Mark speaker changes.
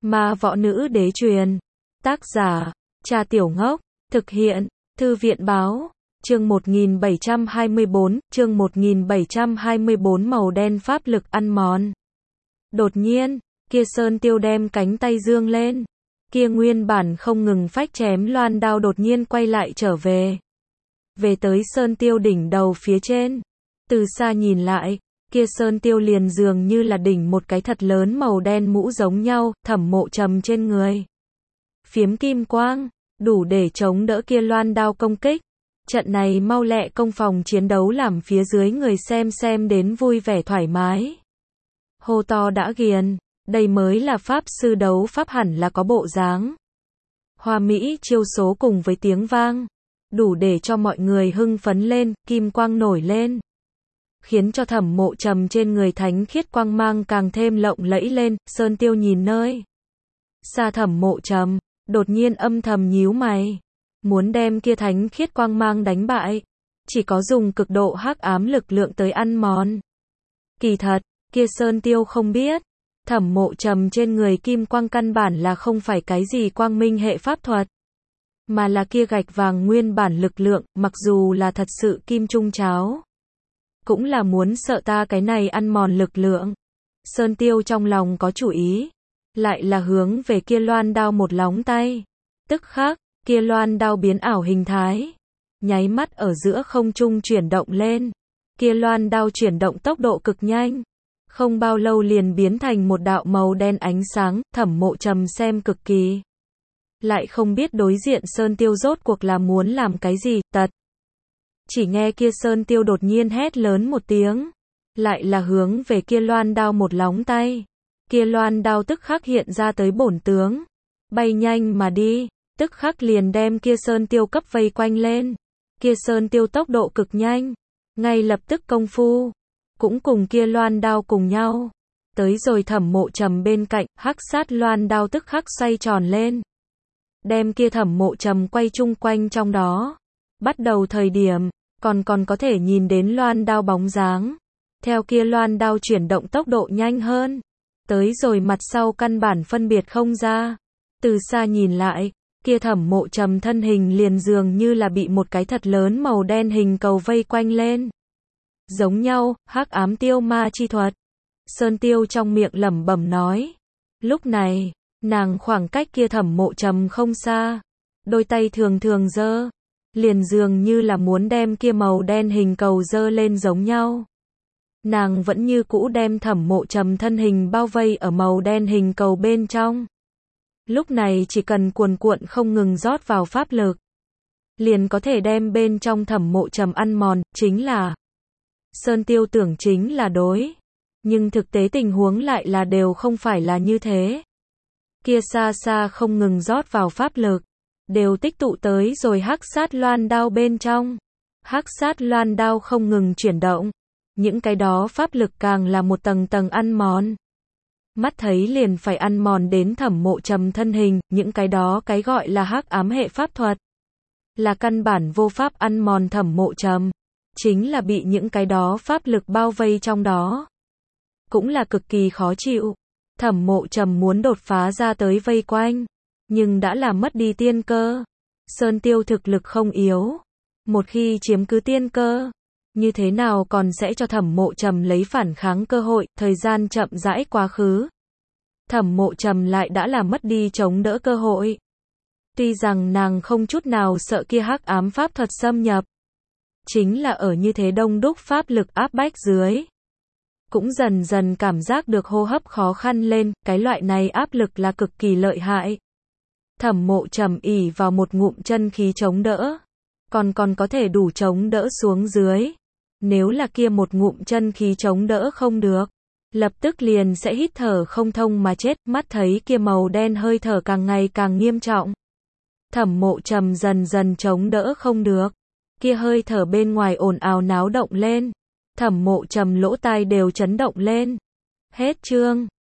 Speaker 1: Ma võ nữ đế truyền. Tác giả, Cha Tiểu Ngốc. Thực hiện, Thư viện báo. Chương 1724, chương 1724 màu đen pháp lực ăn mòn. Đột nhiên, kia Sơn Tiêu đem cánh tay dương lên. Kia nguyên bản không ngừng phách chém loan đao đột nhiên quay lại trở về. Về tới Sơn Tiêu đỉnh đầu phía trên. Từ xa nhìn lại, kia Sơn Tiêu liền dường như là đỉnh một cái thật lớn màu đen mũ giống nhau, Thẩm Mộ Trầm trên người. Phiếm kim quang, đủ để chống đỡ kia loan đao công kích. Trận này mau lẹ công phòng chiến đấu làm phía dưới người xem đến vui vẻ thoải mái. Hô to đã ghiền, đây mới là pháp sư đấu pháp hẳn là có bộ dáng. Hoa mỹ chiêu số cùng với tiếng vang, đủ để cho mọi người hưng phấn lên, kim quang nổi lên. Khiến cho Thẩm Mộ Trầm trên người thánh khiết quang mang càng thêm lộng lẫy lên, Sơn Tiêu nhìn nơi xa Thẩm Mộ Trầm, đột nhiên âm thầm nhíu mày. Muốn đem kia thánh khiết quang mang đánh bại, chỉ có dùng cực độ hắc ám lực lượng tới ăn mòn. Kỳ thật, kia Sơn Tiêu không biết, Thẩm Mộ Trầm trên người kim quang căn bản là không phải cái gì quang minh hệ pháp thuật, mà là kia gạch vàng nguyên bản lực lượng, mặc dù là thật sự kim trung cháo, cũng là muốn sợ ta cái này ăn mòn lực lượng. Sơn Tiêu trong lòng có chủ ý, lại là hướng về kia loan đao một lóng tay. Tức khắc, kia loan đao biến ảo hình thái, nháy mắt ở giữa không trung chuyển động lên. Kia loan đao chuyển động tốc độ cực nhanh, không bao lâu liền biến thành một đạo màu đen ánh sáng. Thẩm Mộ Trầm xem cực kỳ, lại không biết đối diện Sơn Tiêu rốt cuộc là muốn làm cái gì. Tật, chỉ nghe kia Sơn Tiêu đột nhiên hét lớn một tiếng, lại là hướng về kia loan đao một lóng tay. Kia loan đao tức khắc hiện ra tới bổn tướng, bay nhanh mà đi, tức khắc liền đem kia Sơn Tiêu cấp vây quanh lên. Kia Sơn Tiêu tốc độ cực nhanh, ngay lập tức công phu cũng cùng kia loan đao cùng nhau tới rồi Thẩm Mộ Trầm bên cạnh. Hắc sát loan đao tức khắc xoay tròn lên, đem kia Thẩm Mộ Trầm quay chung quanh trong đó. Bắt đầu thời điểm, còn có thể nhìn đến loan đao bóng dáng, theo kia loan đao chuyển động tốc độ nhanh hơn, tới rồi mặt sau căn bản phân biệt không ra. Từ xa nhìn lại, kia Thẩm Mộ Trầm thân hình liền dường như là bị một cái thật lớn màu đen hình cầu vây quanh lên. Giống nhau, hắc ám tiêu ma chi thuật. Sơn Tiêu trong miệng lẩm bẩm nói. Lúc này, nàng khoảng cách kia Thẩm Mộ Trầm không xa, đôi tay thường giơ, liền dường như là muốn đem kia màu đen hình cầu giơ lên giống nhau. Nàng vẫn như cũ đem Thẩm Mộ Trầm thân hình bao vây ở màu đen hình cầu bên trong. Lúc này chỉ cần cuồn cuộn không ngừng rót vào pháp lực, liền có thể đem bên trong Thẩm Mộ Trầm ăn mòn. Chính là Sơn Tiêu tưởng chính là đối, nhưng thực tế tình huống lại là đều không phải là như thế. Kia xa không ngừng rót vào pháp lực, đều tích tụ tới rồi hắc sát loan đao bên trong. Hắc sát loan đao không ngừng chuyển động, những cái đó pháp lực càng là một tầng ăn mòn. Mắt thấy liền phải ăn mòn đến Thẩm Mộ Trầm thân hình. Những cái đó cái gọi là hắc ám hệ pháp thuật, là căn bản vô pháp ăn mòn Thẩm Mộ Trầm, chính là bị những cái đó pháp lực bao vây trong đó, cũng là cực kỳ khó chịu. Thẩm Mộ Trầm muốn đột phá ra tới vây quanh, nhưng đã là mất đi tiên cơ. Sơn Tiêu thực lực không yếu, một khi chiếm cứ tiên cơ, như thế nào còn sẽ cho Thẩm Mộ Trầm lấy phản kháng cơ hội. Thời gian chậm rãi quá khứ, Thẩm Mộ Trầm lại đã là mất đi chống đỡ cơ hội. Tuy rằng nàng không chút nào sợ kia hắc ám pháp thuật xâm nhập, chính là ở như thế đông đúc pháp lực áp bách dưới, cũng dần cảm giác được hô hấp khó khăn lên. Cái loại này áp lực là cực kỳ lợi hại. Thẩm Mộ Trầm ỷ vào một ngụm chân khí chống đỡ, còn có thể đủ chống đỡ xuống dưới. Nếu là kia một ngụm chân khí chống đỡ không được, lập tức liền sẽ hít thở không thông mà chết. Mắt thấy kia màu đen hơi thở càng ngày càng nghiêm trọng, Thẩm Mộ Trầm dần chống đỡ không được. Kia hơi thở bên ngoài ồn ào náo động lên, Thẩm Mộ Trầm lỗ tai đều chấn động lên. Hết chương.